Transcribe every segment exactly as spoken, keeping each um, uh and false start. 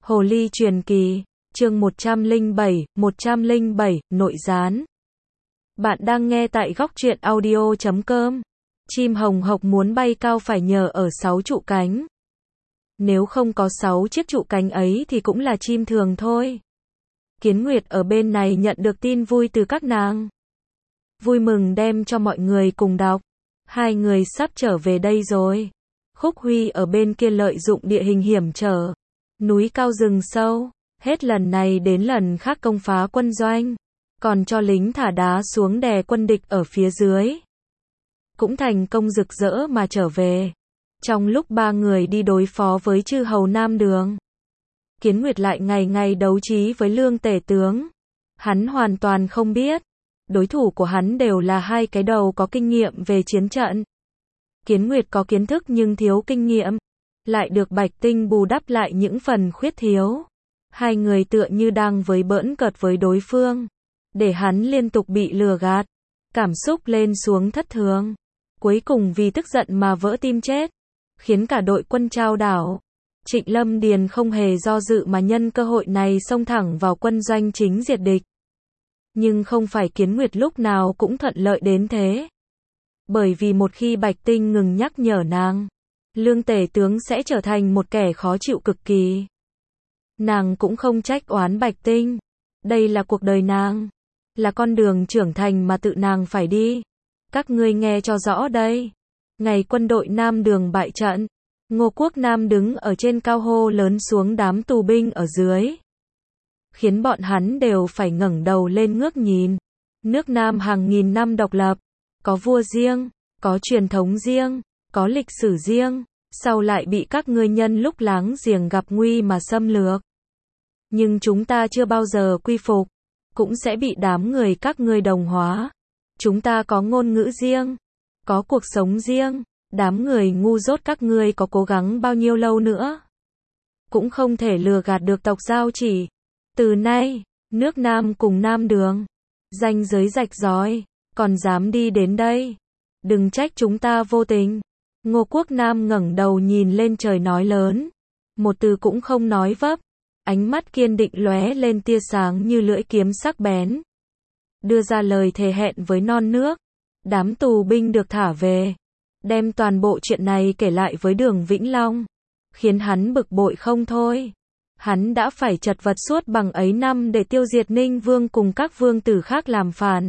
Hồ ly truyền kỳ, chương một trăm lẻ bảy, một trăm lẻ bảy, nội gián. Bạn đang nghe tại góc truyện audio chấm com. Chim hồng hộc muốn bay cao phải nhờ ở sáu trụ cánh. Nếu không có sáu chiếc trụ cánh ấy thì cũng là chim thường thôi. Kiến Nguyệt ở bên này nhận được tin vui từ các nàng. Vui mừng đem cho mọi người cùng đọc. Hai người sắp trở về đây rồi. Khúc Huy ở bên kia lợi dụng địa hình hiểm trở. Núi cao rừng sâu, hết lần này đến lần khác công phá quân doanh, còn cho lính thả đá xuống đè quân địch ở phía dưới. Cũng thành công rực rỡ mà trở về. Trong lúc ba người đi đối phó với chư hầu Nam Đường, Kiến Nguyệt lại ngày ngày đấu trí với Lương Tể Tướng. Hắn hoàn toàn không biết, đối thủ của hắn đều là hai cái đầu có kinh nghiệm về chiến trận. Kiến Nguyệt có kiến thức nhưng thiếu kinh nghiệm, lại được Bạch Tinh bù đắp lại những phần khuyết thiếu. Hai người tựa như đang với bỡn cợt với đối phương, để hắn liên tục bị lừa gạt, cảm xúc lên xuống thất thường. Cuối cùng vì tức giận mà vỡ tim chết, khiến cả đội quân trao đảo. Trịnh Lâm Điền không hề do dự mà nhân cơ hội này xông thẳng vào quân doanh chính diệt địch. Nhưng không phải Kiến Nguyệt lúc nào cũng thuận lợi đến thế. Bởi vì một khi Bạch Tinh ngừng nhắc nhở nàng, Lương Tể Tướng sẽ trở thành một kẻ khó chịu cực kỳ. Nàng cũng không trách oán Bạch Tinh. Đây là cuộc đời nàng, là con đường trưởng thành mà tự nàng phải đi. Các ngươi nghe cho rõ đây. Ngày quân đội Nam Đường bại trận, Ngô Quốc Nam đứng ở trên cao hô lớn xuống đám tù binh ở dưới, khiến bọn hắn đều phải ngẩng đầu lên ngước nhìn. Nước Nam hàng nghìn năm độc lập, có vua riêng, có truyền thống riêng, có lịch sử riêng, sau lại bị các ngươi nhân lúc láng giềng gặp nguy mà xâm lược. Nhưng chúng ta chưa bao giờ quy phục, cũng sẽ bị đám người các ngươi đồng hóa. Chúng ta có ngôn ngữ riêng, có cuộc sống riêng, đám người ngu dốt các ngươi có cố gắng bao nhiêu lâu nữa, cũng không thể lừa gạt được tộc Giao Chỉ. Từ nay, nước Nam cùng Nam Đường, ranh giới rạch ròi, còn dám đi đến đây, đừng trách chúng ta vô tình. Ngô Quốc Nam ngẩng đầu nhìn lên trời nói lớn, một từ cũng không nói vấp, ánh mắt kiên định lóe lên tia sáng như lưỡi kiếm sắc bén. Đưa ra lời thề hẹn với non nước, đám tù binh được thả về, đem toàn bộ chuyện này kể lại với Đường Vĩnh Long, khiến hắn bực bội không thôi. Hắn đã phải chật vật suốt bằng ấy năm để tiêu diệt Ninh Vương cùng các vương tử khác làm phản.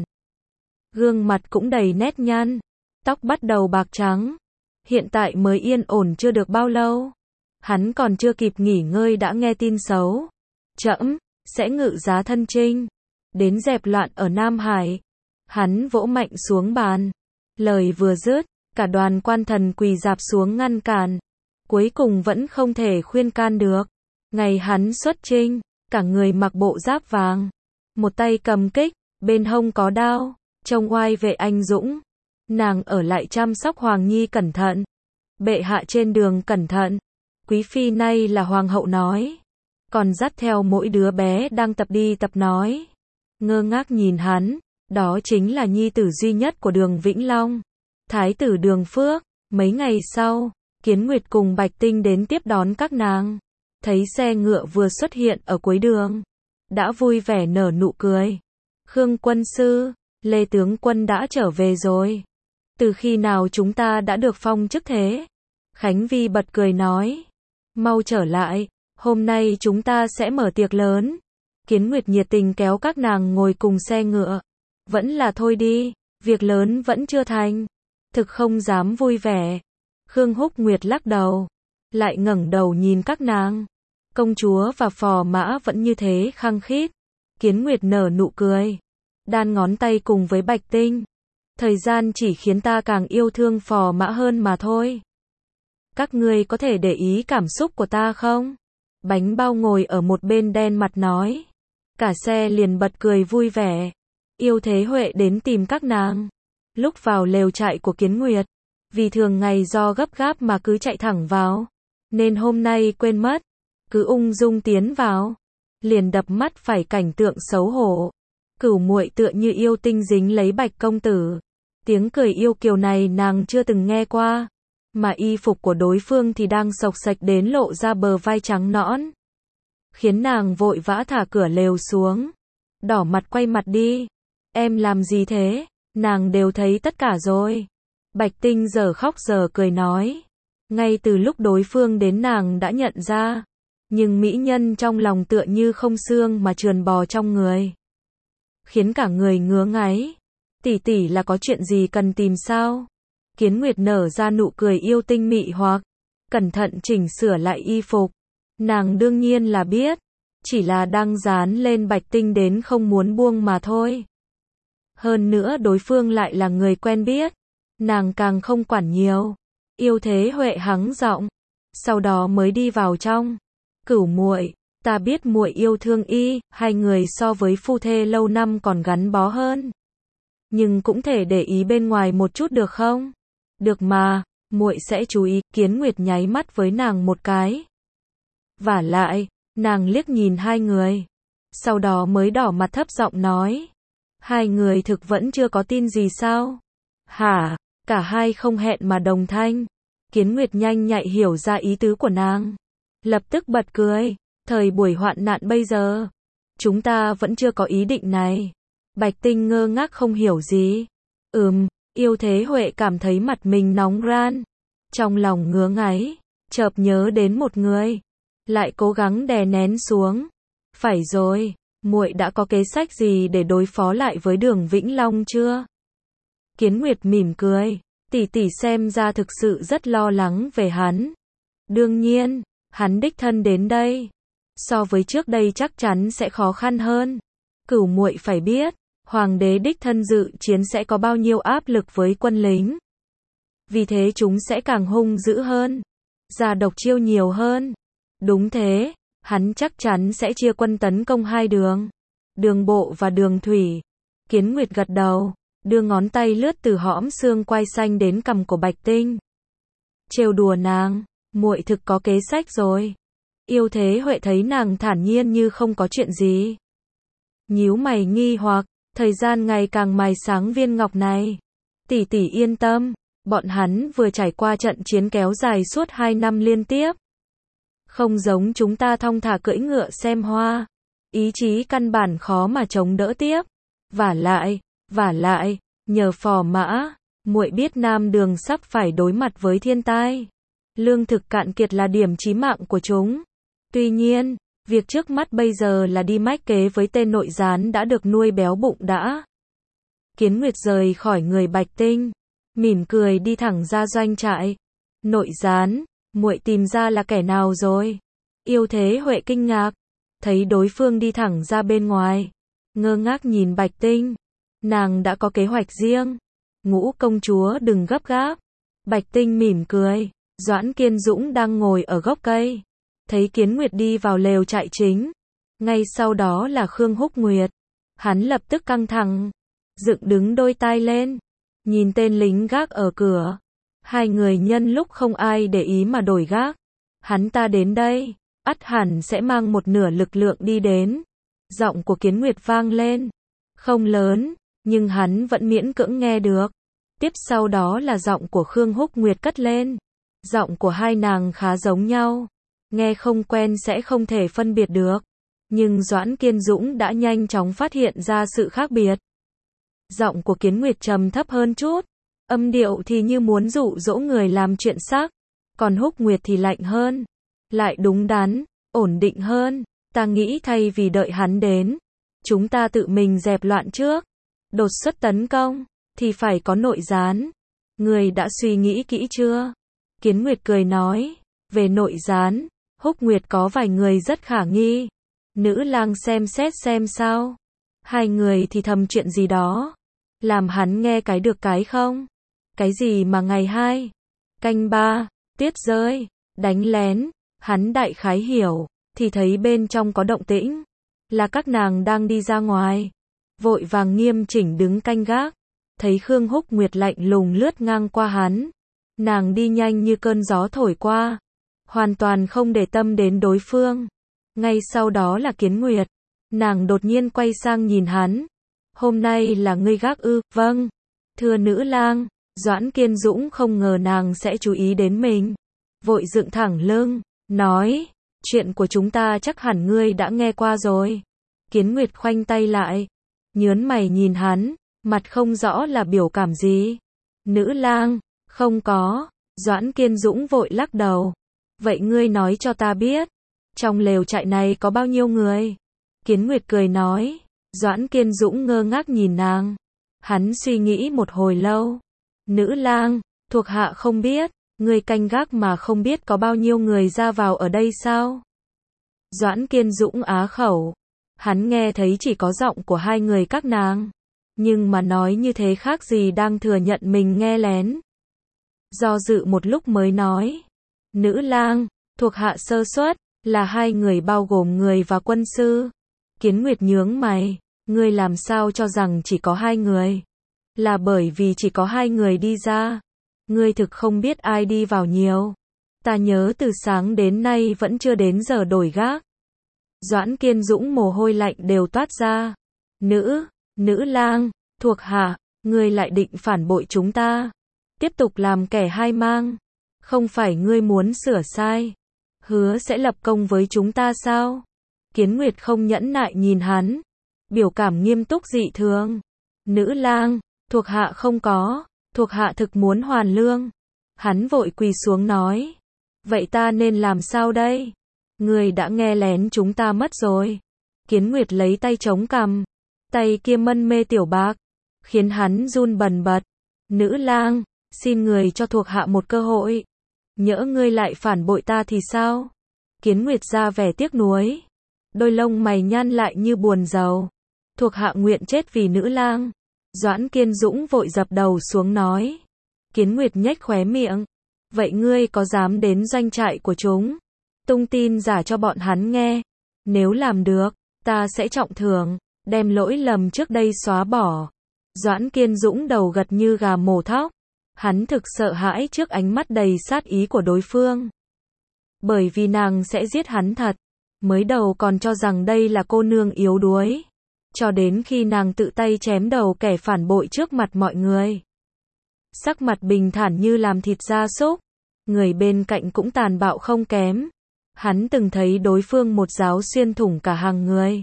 Gương mặt cũng đầy nét nhăn, tóc bắt đầu bạc trắng. Hiện tại mới yên ổn chưa được bao lâu. Hắn còn chưa kịp nghỉ ngơi đã nghe tin xấu. Trẫm sẽ ngự giá thân chinh, đến dẹp loạn ở Nam Hải. Hắn vỗ mạnh xuống bàn. Lời vừa dứt, cả đoàn quan thần quỳ rạp xuống ngăn cản. Cuối cùng vẫn không thể khuyên can được. Ngày hắn xuất chinh, cả người mặc bộ giáp vàng, một tay cầm kích, bên hông có đao, trông oai vệ anh dũng. Nàng ở lại chăm sóc Hoàng Nhi cẩn thận. Bệ hạ trên đường cẩn thận. Quý phi nay là hoàng hậu nói. Còn dắt theo mỗi đứa bé đang tập đi tập nói. Ngơ ngác nhìn hắn, đó chính là nhi tử duy nhất của Đường Vĩnh Long, thái tử Đường Phước. Mấy ngày sau, Kiến Nguyệt cùng Bạch Tinh đến tiếp đón các nàng. Thấy xe ngựa vừa xuất hiện ở cuối đường, đã vui vẻ nở nụ cười. Khương quân sư, Lê tướng quân đã trở về rồi. Từ khi nào chúng ta đã được phong chức thế? Khánh Vi bật cười nói. Mau trở lại, hôm nay chúng ta sẽ mở tiệc lớn. Kiến Nguyệt nhiệt tình kéo các nàng ngồi cùng xe ngựa. Vẫn là thôi đi, việc lớn vẫn chưa thành. Thực không dám vui vẻ. Khương Húc Nguyệt lắc đầu, lại ngẩng đầu nhìn các nàng. Công chúa và phò mã vẫn như thế khăng khít. Kiến Nguyệt nở nụ cười, đan ngón tay cùng với Bạch Tinh. Thời gian chỉ khiến ta càng yêu thương phò mã hơn mà thôi. Các ngươi có thể để ý cảm xúc của ta không? Bánh bao ngồi ở một bên đen mặt nói. Cả xe liền bật cười vui vẻ. Yêu Thế Huệ đến tìm các nàng. Lúc vào lều trại của Kiến Nguyệt, vì thường ngày do gấp gáp mà cứ chạy thẳng vào, nên hôm nay quên mất, cứ ung dung tiến vào, liền đập mắt phải cảnh tượng xấu hổ. Cửu muội tựa như yêu tinh dính lấy Bạch công tử. Tiếng cười yêu kiều này nàng chưa từng nghe qua, mà y phục của đối phương thì đang xộc xệch đến lộ ra bờ vai trắng nõn. khiến nàng vội vã thả cửa lều xuống. Đỏ mặt quay mặt đi. Em làm gì thế? Nàng đều thấy tất cả rồi. Bạch Tinh giờ khóc giờ cười nói. Ngay từ lúc đối phương đến nàng đã nhận ra. Nhưng mỹ nhân trong lòng tựa như không xương mà trườn bò trong người. Khiến cả người ngứa ngáy. Tỷ tỷ là có chuyện gì cần tìm sao? Kiến Nguyệt nở ra nụ cười yêu tinh mị hoặc. Cẩn thận chỉnh sửa lại y phục. Nàng đương nhiên là biết. Chỉ là đang dán lên Bạch Tinh đến không muốn buông mà thôi. Hơn nữa đối phương lại là người quen biết. Nàng càng không quản nhiều. Yêu Thế Huệ hắng giọng. Sau đó mới đi vào trong. Cửu muội, ta biết muội yêu thương y, hai người so với phu thê lâu năm còn gắn bó hơn. Nhưng cũng thể để ý bên ngoài một chút được không? Được mà, muội sẽ chú ý. Kiến Nguyệt nháy mắt với nàng một cái. Vả lại, nàng liếc nhìn hai người. Sau đó mới đỏ mặt thấp giọng nói. Hai người thực vẫn chưa có tin gì sao? Hả? Cả hai không hẹn mà đồng thanh. Kiến Nguyệt nhanh nhạy hiểu ra ý tứ của nàng. Lập tức bật cười. Thời buổi hoạn nạn bây giờ, chúng ta vẫn chưa có ý định này. Bạch Tinh ngơ ngác không hiểu gì. Ừm, Yêu Thế Huệ cảm thấy mặt mình nóng ran. Trong lòng ngứa ngáy, chợt nhớ đến một người. Lại cố gắng đè nén xuống. Phải rồi, muội đã có kế sách gì để đối phó lại với Đường Vĩnh Long chưa? Kiến Nguyệt mỉm cười. Tỷ tỷ xem ra thực sự rất lo lắng về hắn. Đương nhiên, hắn đích thân đến đây. So với trước đây chắc chắn sẽ khó khăn hơn. Cửu muội phải biết, hoàng đế đích thân dự chiến sẽ có bao nhiêu áp lực với quân lính. Vì thế chúng sẽ càng hung dữ hơn. Ra độc chiêu nhiều hơn. Đúng thế, hắn chắc chắn sẽ chia quân tấn công hai đường. Đường bộ và đường thủy. Kiến Nguyệt gật đầu, đưa ngón tay lướt từ hõm xương quai xanh đến cằm của Bạch Tinh. Trêu đùa nàng, muội thực có kế sách rồi. Yêu Thế Huệ thấy nàng thản nhiên như không có chuyện gì. Nhíu mày nghi hoặc, thời gian ngày càng mài sáng viên ngọc này. Tỷ tỷ yên tâm, bọn hắn vừa trải qua trận chiến kéo dài suốt hai năm liên tiếp. Không giống chúng ta thong thả cưỡi ngựa xem hoa. Ý chí căn bản khó mà chống đỡ tiếp. Vả lại, vả lại, nhờ Phò Mã, muội biết Nam Đường sắp phải đối mặt với thiên tai. Lương thực cạn kiệt là điểm chí mạng của chúng. Tuy nhiên, việc trước mắt bây giờ là đi mách kế với tên nội gián đã được nuôi béo bụng đã. Kiến Nguyệt rời khỏi người Bạch Tinh, mỉm cười đi thẳng ra doanh trại. Nội gián, muội tìm ra là kẻ nào rồi? Yêu Thế Huệ kinh ngạc, thấy đối phương đi thẳng ra bên ngoài, ngơ ngác nhìn Bạch Tinh. Nàng đã có kế hoạch riêng. Ngũ công chúa đừng gấp gáp. Bạch Tinh mỉm cười. Doãn Kiên Dũng đang ngồi ở gốc cây. Thấy Kiến Nguyệt đi vào lều trại chính. Ngay sau đó là Khương Húc Nguyệt. Hắn lập tức căng thẳng, dựng đứng đôi tai lên, nhìn tên lính gác ở cửa. Hai người nhân lúc không ai để ý mà đổi gác. Hắn ta đến đây, ắt hẳn sẽ mang một nửa lực lượng đi đến. Giọng của Kiến Nguyệt vang lên. Không lớn, nhưng hắn vẫn miễn cưỡng nghe được. Tiếp sau đó là giọng của Khương Húc Nguyệt cất lên. Giọng của hai nàng khá giống nhau. Nghe không quen sẽ không thể phân biệt được. Nhưng Doãn Kiên Dũng đã nhanh chóng phát hiện ra sự khác biệt. Giọng của Kiến Nguyệt trầm thấp hơn chút. Âm điệu thì như muốn dụ dỗ người làm chuyện sắc. Còn Húc Nguyệt thì lạnh hơn. Lại đúng đắn, ổn định hơn. Ta nghĩ thay vì đợi hắn đến, chúng ta tự mình dẹp loạn trước. Đột xuất tấn công, thì phải có nội gián. Người đã suy nghĩ kỹ chưa? Kiến Nguyệt cười nói. Về nội gián, Húc Nguyệt có vài người rất khả nghi. Nữ lang xem xét xem sao. Hai người thì thầm chuyện gì đó. Làm hắn nghe cái được cái không? Cái gì mà ngày hai, canh ba, tuyết rơi, đánh lén. Hắn đại khái hiểu, thì thấy bên trong có động tĩnh. Là các nàng đang đi ra ngoài. Vội vàng nghiêm chỉnh đứng canh gác. Thấy Khương Húc Nguyệt lạnh lùng lướt ngang qua hắn. Nàng đi nhanh như cơn gió thổi qua. Hoàn toàn không để tâm đến đối phương. Ngay sau đó là Kiến Nguyệt. Nàng đột nhiên quay sang nhìn hắn. Hôm nay là ngươi gác ư? Vâng. Thưa nữ lang. Doãn Kiên Dũng không ngờ nàng sẽ chú ý đến mình. Vội dựng thẳng lưng, nói. Chuyện của chúng ta chắc hẳn ngươi đã nghe qua rồi. Kiến Nguyệt khoanh tay lại, nhớn mày nhìn hắn, mặt không rõ là biểu cảm gì. Nữ lang, không có. Doãn Kiên Dũng vội lắc đầu. Vậy ngươi nói cho ta biết, trong lều trại này có bao nhiêu người? Kiến Nguyệt cười nói. Doãn Kiên Dũng ngơ ngác nhìn nàng. Hắn suy nghĩ một hồi lâu. Nữ lang, thuộc hạ không biết, ngươi canh gác mà không biết có bao nhiêu người ra vào ở đây sao? Doãn Kiên Dũng á khẩu. Hắn nghe thấy chỉ có giọng của hai người các nàng. Nhưng mà nói như thế khác gì đang thừa nhận mình nghe lén. Do dự một lúc mới nói. Nữ lang, thuộc hạ sơ suất, là hai người bao gồm người và quân sư. Kiến Nguyệt nhướng mày. Ngươi làm sao cho rằng chỉ có hai người? Là bởi vì chỉ có hai người đi ra. Ngươi thực không biết ai đi vào nhiều. Ta nhớ từ sáng đến nay vẫn chưa đến giờ đổi gác. Doãn Kiên Dũng mồ hôi lạnh đều toát ra. Nữ, nữ lang, thuộc hạ, ngươi lại định phản bội chúng ta. Tiếp tục làm kẻ hai mang. Không phải ngươi muốn sửa sai. Hứa sẽ lập công với chúng ta sao? Kiến Nguyệt không nhẫn nại nhìn hắn. Biểu cảm nghiêm túc dị thường. Nữ lang, thuộc hạ không có, thuộc hạ thực muốn hoàn lương. Hắn vội quỳ xuống nói. Vậy ta nên làm sao đây? Người đã nghe lén chúng ta mất rồi. Kiến Nguyệt lấy tay chống cằm. Tay kia mân mê tiểu bạc. Khiến hắn run bần bật. Nữ lang, xin người cho thuộc hạ một cơ hội. Nhỡ ngươi lại phản bội ta thì sao? Kiến Nguyệt ra vẻ tiếc nuối. Đôi lông mày nhăn lại như buồn rầu. Thuộc hạ nguyện chết vì nữ lang. Doãn Kiên Dũng vội dập đầu xuống nói. Kiến Nguyệt nhếch khóe miệng. Vậy ngươi có dám đến doanh trại của chúng, tung tin giả cho bọn hắn nghe? Nếu làm được, ta sẽ trọng thưởng, đem lỗi lầm trước đây xóa bỏ. Doãn Kiên Dũng đầu gật như gà mổ thóc. Hắn thực sợ hãi trước ánh mắt đầy sát ý của đối phương. Bởi vì nàng sẽ giết hắn thật. Mới đầu còn cho rằng đây là cô nương yếu đuối. Cho đến khi nàng tự tay chém đầu kẻ phản bội trước mặt mọi người. Sắc mặt bình thản như làm thịt gia súc. Người bên cạnh cũng tàn bạo không kém. Hắn từng thấy đối phương một giáo xuyên thủng cả hàng người.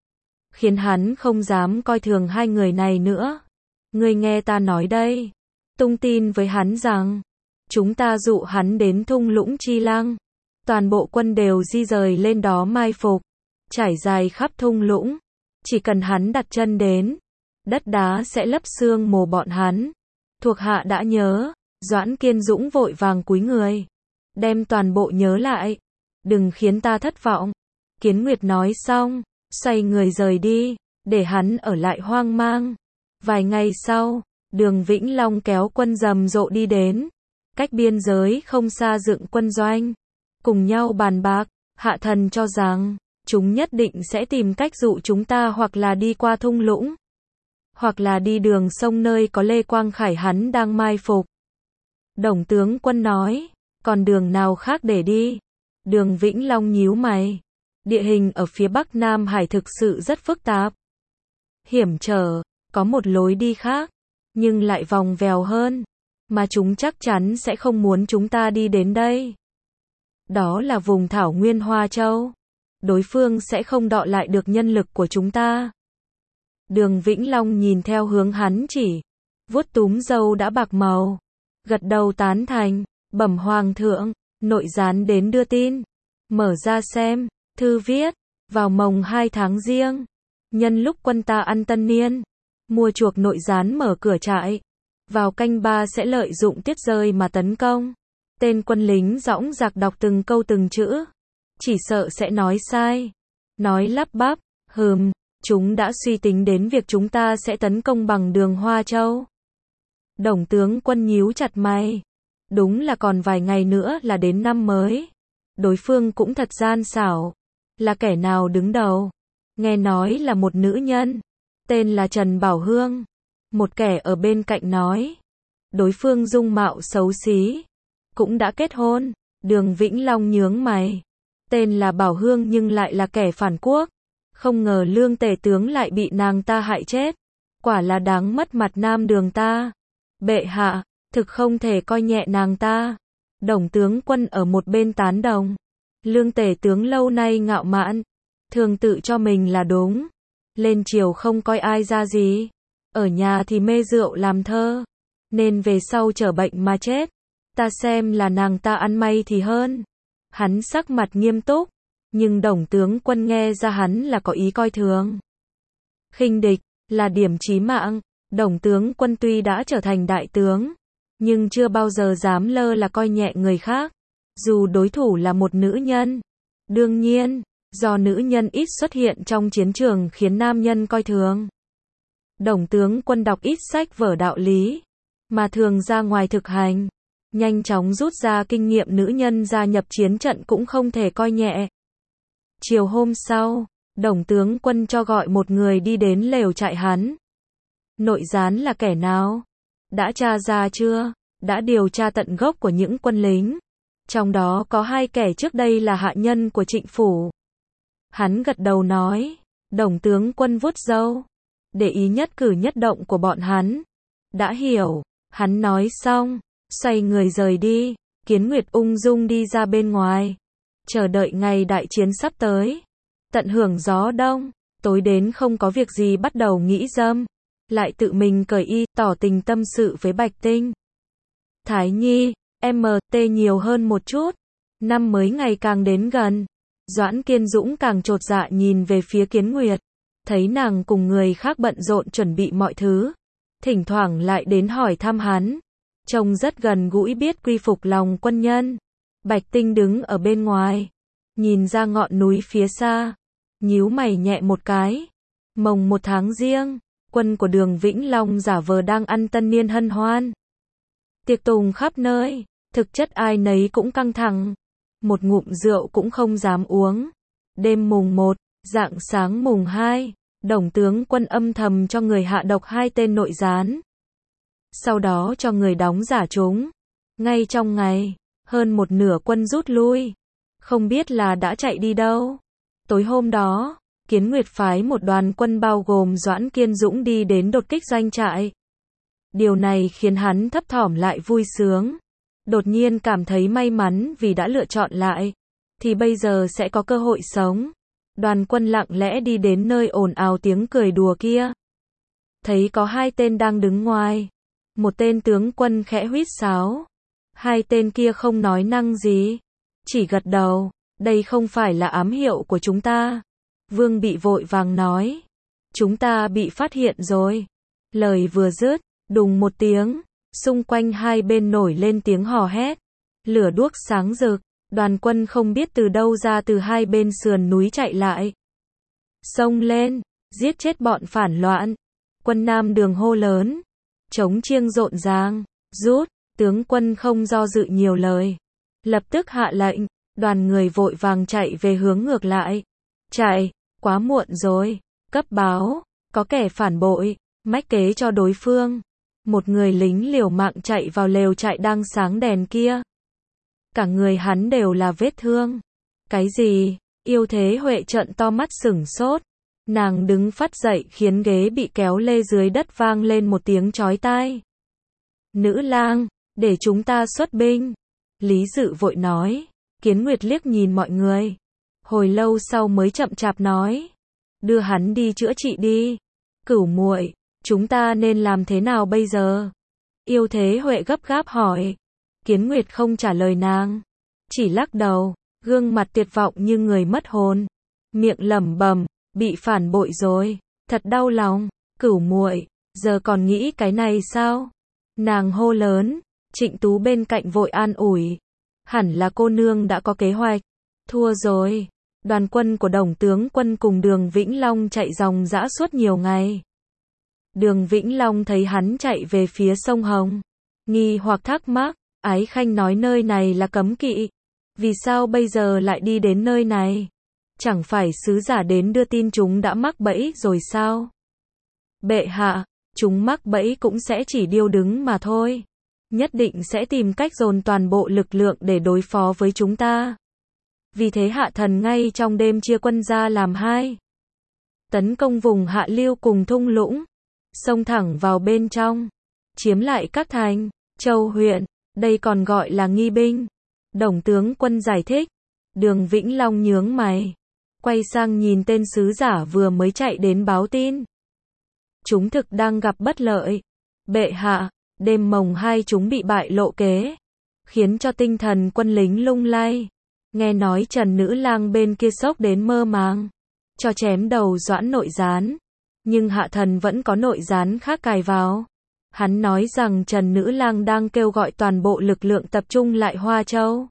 Khiến hắn không dám coi thường hai người này nữa. Ngươi nghe ta nói đây. Tung tin với hắn rằng, chúng ta dụ hắn đến thung lũng Chi Lăng. Toàn bộ quân đều di rời lên đó mai phục. Trải dài khắp thung lũng. Chỉ cần hắn đặt chân đến, đất đá sẽ lấp xương mồ bọn hắn. Thuộc hạ đã nhớ. Doãn Kiên Dũng vội vàng cúi người. Đem toàn bộ nhớ lại. Đừng khiến ta thất vọng. Kiến Nguyệt nói xong, xoay người rời đi, để hắn ở lại hoang mang. Vài ngày sau, Đường Vĩnh Long kéo quân rầm rộ đi đến. Cách biên giới không xa dựng quân doanh. Cùng nhau bàn bạc, hạ thần cho rằng, chúng nhất định sẽ tìm cách dụ chúng ta hoặc là đi qua thung lũng. Hoặc là đi đường sông nơi có Lê Quang Khải hắn đang mai phục. Đồng tướng quân nói, còn đường nào khác để đi? Đường Vĩnh Long nhíu mày. Địa hình ở phía Bắc Nam Hải thực sự rất phức tạp. Hiểm trở, có một lối đi khác, nhưng lại vòng vèo hơn, mà chúng chắc chắn sẽ không muốn chúng ta đi đến đây. Đó là vùng thảo nguyên Hoa Châu. Đối phương sẽ không đọ lại được nhân lực của chúng ta. Đường Vĩnh Long nhìn theo hướng hắn chỉ, vuốt túm râu đã bạc màu. Gật đầu tán thành, bẩm hoàng thượng, nội gián đến đưa tin. Mở ra xem, thư viết, vào mồng hai tháng Giêng, nhân lúc quân ta ăn tân niên, mua chuộc nội gián mở cửa trại. Vào canh ba sẽ lợi dụng tiết rơi mà tấn công. Tên quân lính dõng dạc đọc từng câu từng chữ. Chỉ sợ sẽ nói sai. Nói lắp bắp, hừm, chúng đã suy tính đến việc chúng ta sẽ tấn công bằng đường Hoa Châu. Đồng tướng quân nhíu chặt mày. Đúng là còn vài ngày nữa là đến năm mới. Đối phương cũng thật gian xảo. Là kẻ nào đứng đầu? Nghe nói là một nữ nhân. Tên là Trần Bảo Hương. Một kẻ ở bên cạnh nói. Đối phương dung mạo xấu xí. Cũng đã kết hôn. Đường Vĩnh Long nhướng mày. Tên là Bảo Hương nhưng lại là kẻ phản quốc. Không ngờ Lương tể tướng lại bị nàng ta hại chết. Quả là đáng mất mặt Nam Đường ta. Bệ hạ, thực không thể coi nhẹ nàng ta. Đồng tướng quân ở một bên tán đồng. Lương tể tướng lâu nay ngạo mạn, thường tự cho mình là đúng. Lên triều không coi ai ra gì. Ở nhà thì mê rượu làm thơ. Nên về sau trở bệnh mà chết. Ta xem là nàng ta ăn may thì hơn. Hắn sắc mặt nghiêm túc. Nhưng Đồng tướng quân nghe ra hắn là có ý coi thường. Khinh địch, là điểm chí mạng. Đồng tướng quân tuy đã trở thành đại tướng. Nhưng chưa bao giờ dám lơ là coi nhẹ người khác. Dù đối thủ là một nữ nhân. Đương nhiên, do nữ nhân ít xuất hiện trong chiến trường khiến nam nhân coi thường. Đồng tướng quân đọc ít sách vở đạo lý, mà thường ra ngoài thực hành. Nhanh chóng rút ra kinh nghiệm nữ nhân gia nhập chiến trận cũng không thể coi nhẹ. Chiều hôm sau, Đồng tướng quân cho gọi một người đi đến lều trại hắn. Nội gián là kẻ nào? Đã tra ra chưa? Đã điều tra tận gốc của những quân lính. Trong đó có hai kẻ trước đây là hạ nhân của Trịnh phủ. Hắn gật đầu nói. Đồng tướng quân vuốt râu. Để ý nhất cử nhất động của bọn hắn. Đã hiểu. Hắn nói xong, xoay người rời đi. Kiến Nguyệt ung dung đi ra bên ngoài. Chờ đợi ngày đại chiến sắp tới. Tận hưởng gió đông. Tối đến không có việc gì bắt đầu nghĩ dâm. Lại tự mình cởi y, tỏ tình tâm sự với Bạch Tinh. Thái Nhi, em tê nhiều hơn một chút. Năm mới ngày càng đến gần. Doãn Kiên Dũng càng chột dạ nhìn về phía Kiến Nguyệt. Thấy nàng cùng người khác bận rộn chuẩn bị mọi thứ. Thỉnh thoảng lại đến hỏi thăm hắn. Trông rất gần gũi biết quy phục lòng quân nhân. Bạch Tinh đứng ở bên ngoài. Nhìn ra ngọn núi phía xa. Nhíu mày nhẹ một cái. Mồng một tháng riêng. Quân của Đường Vĩnh Long giả vờ đang ăn tân niên hân hoan. Tiệc tùng khắp nơi. Thực chất ai nấy cũng căng thẳng. Một ngụm rượu cũng không dám uống. Đêm mùng một, rạng sáng mùng hai, Đồng tướng quân âm thầm cho người hạ độc hai tên nội gián. Sau đó cho người đóng giả chúng. Ngay trong ngày, hơn một nửa quân rút lui. Không biết là đã chạy đi đâu. Tối hôm đó, Kiến Nguyệt phái một đoàn quân bao gồm Doãn Kiên Dũng đi đến đột kích doanh trại. Điều này khiến hắn thấp thỏm lại vui sướng. Đột nhiên cảm thấy may mắn vì đã lựa chọn lại. Thì bây giờ sẽ có cơ hội sống. Đoàn quân lặng lẽ đi đến nơi ồn ào tiếng cười đùa kia. Thấy có hai tên đang đứng ngoài. Một tên tướng quân khẽ huýt sáo. Hai tên kia không nói năng gì. Chỉ gật đầu. Đây không phải là ám hiệu của chúng ta. Vương Bị vội vàng nói. Chúng ta bị phát hiện rồi. Lời vừa dứt, đùng một tiếng. Xung quanh hai bên nổi lên tiếng hò hét. Lửa đuốc sáng rực. Đoàn quân không biết từ đâu ra từ hai bên sườn núi chạy lại. Xông lên, giết chết bọn phản loạn. Quân Nam Đường hô lớn. Trống chiêng rộn ràng. Rút, tướng quân không do dự nhiều lời. Lập tức hạ lệnh, đoàn người vội vàng chạy về hướng ngược lại. Chạy, quá muộn rồi. Cấp báo, có kẻ phản bội, mách kế cho đối phương. Một người lính liều mạng chạy vào lều trại đang sáng đèn kia. Cả người hắn đều là vết thương. Cái gì? Yêu Thế Huệ trợn to mắt sửng sốt. Nàng đứng phắt dậy khiến ghế bị kéo lê dưới đất vang lên một tiếng chói tai. Nữ lang, để chúng ta xuất binh. Lý Dự vội nói. Kiến Nguyệt liếc nhìn mọi người. Hồi lâu sau mới chậm chạp nói. Đưa hắn đi chữa trị đi. Cửu muội, chúng ta nên làm thế nào bây giờ? Yêu Thế Huệ gấp gáp hỏi. Kiến Nguyệt không trả lời nàng. Chỉ lắc đầu, gương mặt tuyệt vọng như người mất hồn. Miệng lẩm bẩm, bị phản bội rồi. Thật đau lòng, Cửu muội, giờ còn nghĩ cái này sao? Nàng hô lớn. Trịnh Tú bên cạnh vội an ủi. Hẳn là cô nương đã có kế hoạch. Thua rồi. Đoàn quân của Đồng tướng quân cùng Đường Vĩnh Long chạy ròng rã suốt nhiều ngày. Đường Vĩnh Long thấy hắn chạy về phía sông Hồng. Nghi hoặc thắc mắc. Ái Khanh nói nơi này là cấm kỵ. Vì sao bây giờ lại đi đến nơi này? Chẳng phải sứ giả đến đưa tin chúng đã mắc bẫy rồi sao? Bệ hạ, chúng mắc bẫy cũng sẽ chỉ điêu đứng mà thôi. Nhất định sẽ tìm cách dồn toàn bộ lực lượng để đối phó với chúng ta. Vì thế hạ thần ngay trong đêm chia quân ra làm hai. Tấn công vùng hạ lưu cùng thung lũng. Xông thẳng vào bên trong. Chiếm lại các thành, châu huyện. Đây còn gọi là nghi binh. Đồng tướng quân giải thích. Đường Vĩnh Long nhướng mày, quay sang nhìn tên sứ giả vừa mới chạy đến báo tin. Chúng thực đang gặp bất lợi. Bệ hạ, đêm mồng hai chúng bị bại lộ kế, khiến cho tinh thần quân lính lung lay. Nghe nói Trần nữ lang bên kia sốc đến mơ màng, cho chém đầu Doãn nội gián. Nhưng hạ thần vẫn có nội gián khác cài vào. Hắn nói rằng Trần nữ lang đang kêu gọi toàn bộ lực lượng tập trung lại Hoa Châu,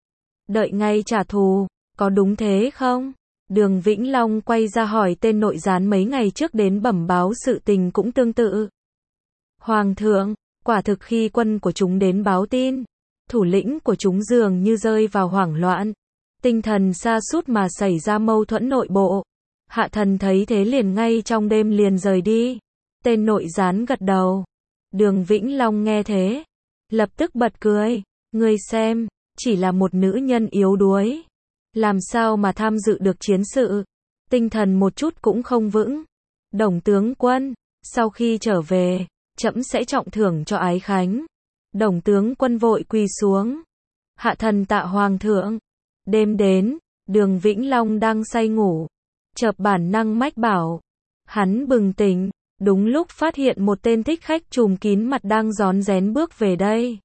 đợi ngay trả thù, có đúng thế không? Đường Vĩnh Long quay ra hỏi tên nội gián mấy ngày trước đến bẩm báo sự tình cũng tương tự. Hoàng thượng, quả thực khi quân của chúng đến báo tin, thủ lĩnh của chúng dường như rơi vào hoảng loạn, tinh thần sa sút mà xảy ra mâu thuẫn nội bộ. Hạ thần thấy thế liền ngay trong đêm liền rời đi. Tên nội gián gật đầu. Đường Vĩnh Long nghe thế, lập tức bật cười. Ngươi xem, chỉ là một nữ nhân yếu đuối, làm sao mà tham dự được chiến sự, tinh thần một chút cũng không vững. Đồng tướng quân, sau khi trở về, trẫm sẽ trọng thưởng cho Ái Khánh. Đồng tướng quân vội quỳ xuống. Hạ thần tạ hoàng thượng. Đêm đến, Đường Vĩnh Long đang say ngủ, chợt bản năng mách bảo. Hắn bừng tỉnh, đúng lúc phát hiện một tên thích khách trùm kín mặt đang rón rén bước về đây.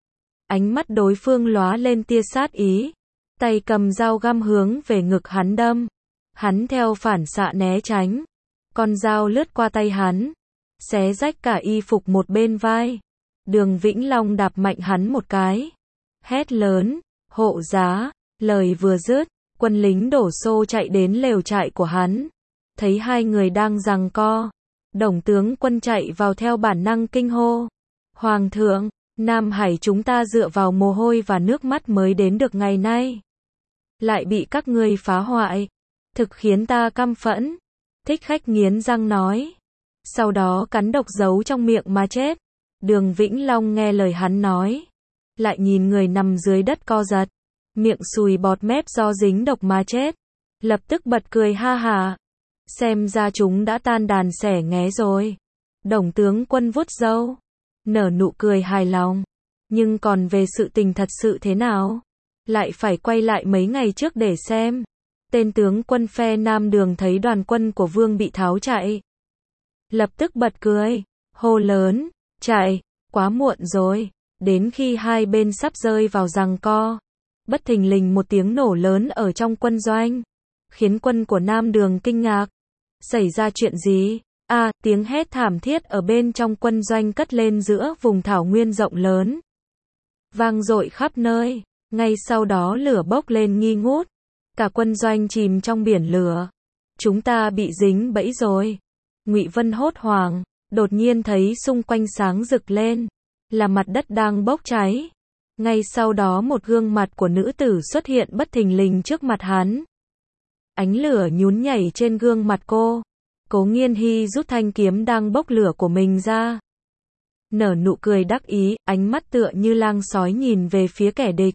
Ánh mắt đối phương lóa lên tia sát ý, tay cầm dao găm hướng về ngực hắn đâm. Hắn theo phản xạ né tránh, con dao lướt qua tay hắn, xé rách cả y phục một bên vai. Đường Vĩnh Long đạp mạnh hắn một cái, hét lớn, hộ giá. Lời vừa dứt, quân lính đổ xô chạy đến lều trại của hắn, thấy hai người đang giằng co. Đồng tướng quân chạy vào theo bản năng kinh hô. Hoàng thượng, Nam Hải chúng ta dựa vào mồ hôi và nước mắt mới đến được ngày nay, lại bị các ngươi phá hoại, thực khiến ta căm phẫn. Thích khách nghiến răng nói, sau đó cắn độc giấu trong miệng mà chết. Đường Vĩnh Long nghe lời hắn nói, lại nhìn người nằm dưới đất co giật, miệng sùi bọt mép do dính độc mà chết, lập tức bật cười ha hả. Xem ra chúng đã tan đàn xẻ nghé rồi. Đồng tướng quân vuốt râu, nở nụ cười hài lòng. Nhưng còn về sự tình thật sự thế nào, lại phải quay lại mấy ngày trước để xem. Tên tướng quân phe Nam Đường thấy đoàn quân của Vương bị tháo chạy, lập tức bật cười, hô lớn, chạy, quá muộn rồi. Đến khi hai bên sắp rơi vào giằng co, bất thình lình một tiếng nổ lớn ở trong quân doanh, khiến quân của Nam Đường kinh ngạc. Xảy ra chuyện gì? A, à, tiếng hét thảm thiết ở bên trong quân doanh cất lên giữa vùng thảo nguyên rộng lớn, vang dội khắp nơi. Ngay sau đó lửa bốc lên nghi ngút, cả quân doanh chìm trong biển lửa. Chúng ta bị dính bẫy rồi. Ngụy Vân hốt hoảng, đột nhiên thấy xung quanh sáng rực lên, là mặt đất đang bốc cháy. Ngay sau đó một gương mặt của nữ tử xuất hiện bất thình lình trước mặt hắn. Ánh lửa nhún nhảy trên gương mặt cô. Cố Nghiên Hy rút thanh kiếm đang bốc lửa của mình ra, nở nụ cười đắc ý, ánh mắt tựa như lang sói nhìn về phía kẻ địch.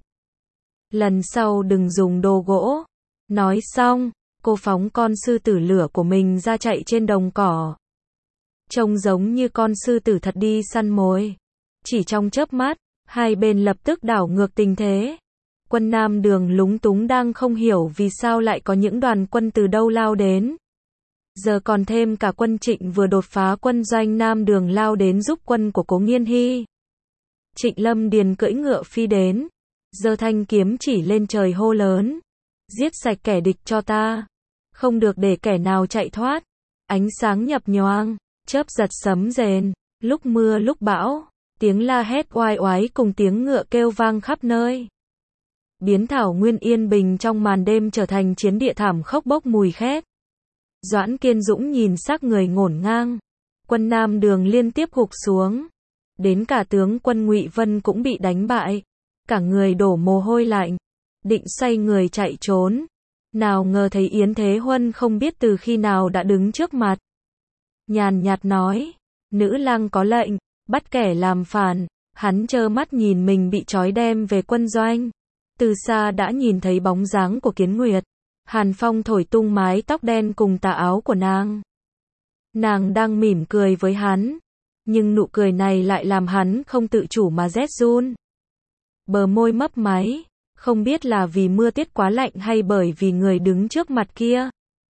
Lần sau đừng dùng đồ gỗ. Nói xong, cô phóng con sư tử lửa của mình ra chạy trên đồng cỏ. Trông giống như con sư tử thật đi săn mồi. Chỉ trong chớp mắt, hai bên lập tức đảo ngược tình thế. Quân Nam Đường lúng túng đang không hiểu vì sao lại có những đoàn quân từ đâu lao đến. Giờ còn thêm cả quân Trịnh vừa đột phá quân doanh Nam Đường lao đến giúp quân của Cố Nghiên Hy. Trịnh Lâm Điền cưỡi ngựa phi đến, giơ thanh kiếm chỉ lên trời hô lớn, giết sạch kẻ địch cho ta, không được để kẻ nào chạy thoát. Ánh sáng nhập nhoáng, chớp giật sấm rền, lúc mưa lúc bão, tiếng la hét oai oái cùng tiếng ngựa kêu vang khắp nơi, biến thảo nguyên yên bình trong màn đêm trở thành chiến địa thảm khốc bốc mùi khét. Doãn Kiên Dũng nhìn xác người ngổn ngang, quân Nam Đường liên tiếp gục xuống, đến cả tướng quân Ngụy Vân cũng bị đánh bại, cả người đổ mồ hôi lạnh, định xoay người chạy trốn, nào ngờ thấy Yến Thế Huân không biết từ khi nào đã đứng trước mặt, nhàn nhạt nói, nữ lang có lệnh, bắt kẻ làm phản. Hắn trơ mắt nhìn mình bị trói đem về quân doanh, từ xa đã nhìn thấy bóng dáng của Kiến Nguyệt. Hàn phong thổi tung mái tóc đen cùng tà áo của nàng. Nàng đang mỉm cười với hắn, nhưng nụ cười này lại làm hắn không tự chủ mà rét run. Bờ môi mấp máy, Không biết là vì mưa tiết quá lạnh hay bởi vì người đứng trước mặt kia.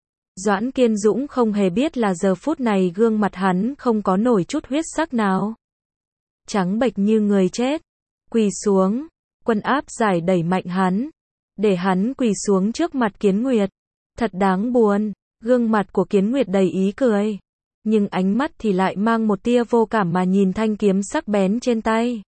Doãn Kiên Dũng không hề biết là giờ phút này gương mặt hắn không có nổi chút huyết sắc nào. Trắng bệch như người chết. Quỳ xuống. Quân áp giải đẩy mạnh hắn. Để hắn quỳ xuống trước mặt Kiến Nguyệt. Thật đáng buồn. Gương mặt của Kiến Nguyệt đầy ý cười. Nhưng ánh mắt thì lại mang một tia vô cảm mà nhìn thanh kiếm sắc bén trên tay.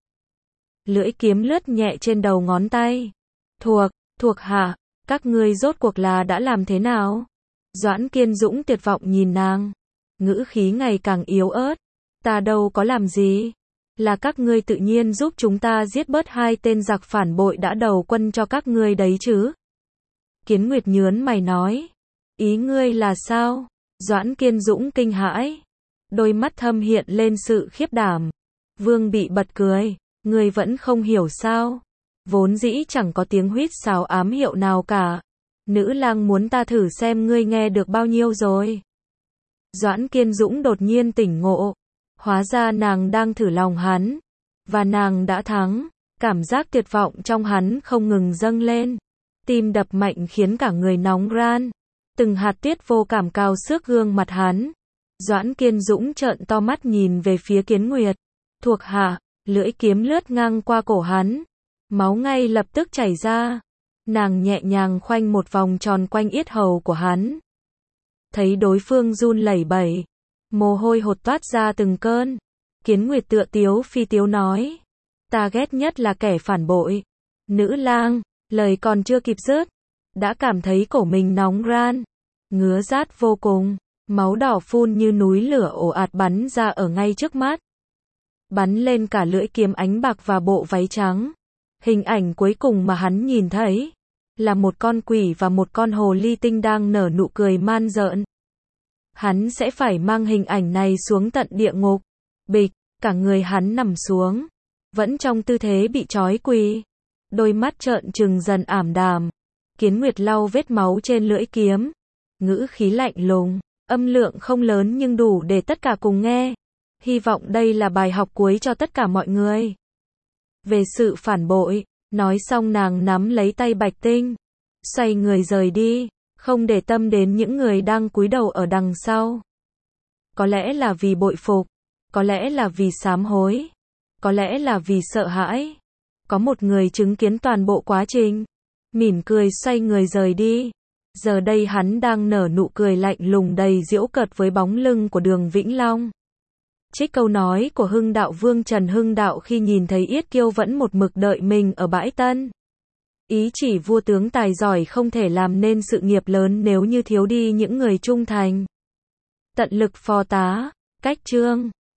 Lưỡi kiếm lướt nhẹ trên đầu ngón tay. Thuộc, thuộc hạ, các ngươi rốt cuộc là đã làm thế nào? Doãn Kiên Dũng tuyệt vọng nhìn nàng. Ngữ khí ngày càng yếu ớt. Ta đâu có làm gì. Là các ngươi tự nhiên giúp chúng ta giết bớt hai tên giặc phản bội đã đầu quân cho các ngươi đấy chứ. Kiến Nguyệt nhớn mày nói. Ý ngươi là sao? Doãn Kiên Dũng kinh hãi. Đôi mắt thâm hiện lên sự khiếp đảm. Vương bị bật cười. Ngươi vẫn không hiểu sao? Vốn dĩ chẳng có tiếng huýt sáo ám hiệu nào cả. Nữ lang muốn ta thử xem ngươi nghe được bao nhiêu rồi. Doãn Kiên Dũng đột nhiên tỉnh ngộ. Hóa ra nàng đang thử lòng hắn. Và nàng đã thắng. Cảm giác tuyệt vọng trong hắn không ngừng dâng lên. Tim đập mạnh khiến cả người nóng ran. Từng hạt tuyết vô cảm cao xước gương mặt hắn. Doãn Kiên Dũng trợn to mắt nhìn về phía Kiến Nguyệt. Thuộc hạ, lưỡi kiếm lướt ngang qua cổ hắn. Máu ngay lập tức chảy ra. Nàng nhẹ nhàng khoanh một vòng tròn quanh yết hầu của hắn. Thấy đối phương run lẩy bẩy. Mồ hôi hột toát ra từng cơn. Kiến Nguyệt tựa tiếu phi tiếu nói. Ta ghét nhất là kẻ phản bội. Nữ lang, lời còn chưa kịp dứt. Đã cảm thấy cổ mình nóng ran. Ngứa rát vô cùng. Máu đỏ phun như núi lửa ồ ạt bắn ra ở ngay trước mắt. Bắn lên cả lưỡi kiếm ánh bạc và bộ váy trắng. Hình ảnh cuối cùng mà hắn nhìn thấy. Là một con quỷ và một con hồ ly tinh đang nở nụ cười man rợn. Hắn sẽ phải mang hình ảnh này xuống tận địa ngục. Bịch, cả người hắn nằm xuống. Vẫn trong tư thế bị trói quỳ. Đôi mắt trợn trừng dần ảm đạm. Kiến Nguyệt lau vết máu trên lưỡi kiếm. Ngữ khí lạnh lùng. Âm lượng không lớn nhưng đủ để tất cả cùng nghe. Hy vọng đây là bài học cuối cho tất cả mọi người. Về sự phản bội. Nói xong nàng nắm lấy tay Bạch Tinh. Xoay người rời đi. Không để tâm đến những người đang cúi đầu ở đằng sau. Có lẽ là vì bội phục. Có lẽ là vì sám hối. Có lẽ là vì sợ hãi. Có một người chứng kiến toàn bộ quá trình. Mỉm cười xoay người rời đi. Giờ đây hắn đang nở nụ cười lạnh lùng đầy giễu cợt với bóng lưng của Đường Vĩnh Long. Trích câu nói của Hưng Đạo Vương Trần Hưng Đạo khi nhìn thấy Yết Kiêu vẫn một mực đợi mình ở bãi Tân. Ý chỉ vua tướng tài giỏi không thể làm nên sự nghiệp lớn nếu như thiếu đi những người trung thành. Tận lực phò tá, cách chương.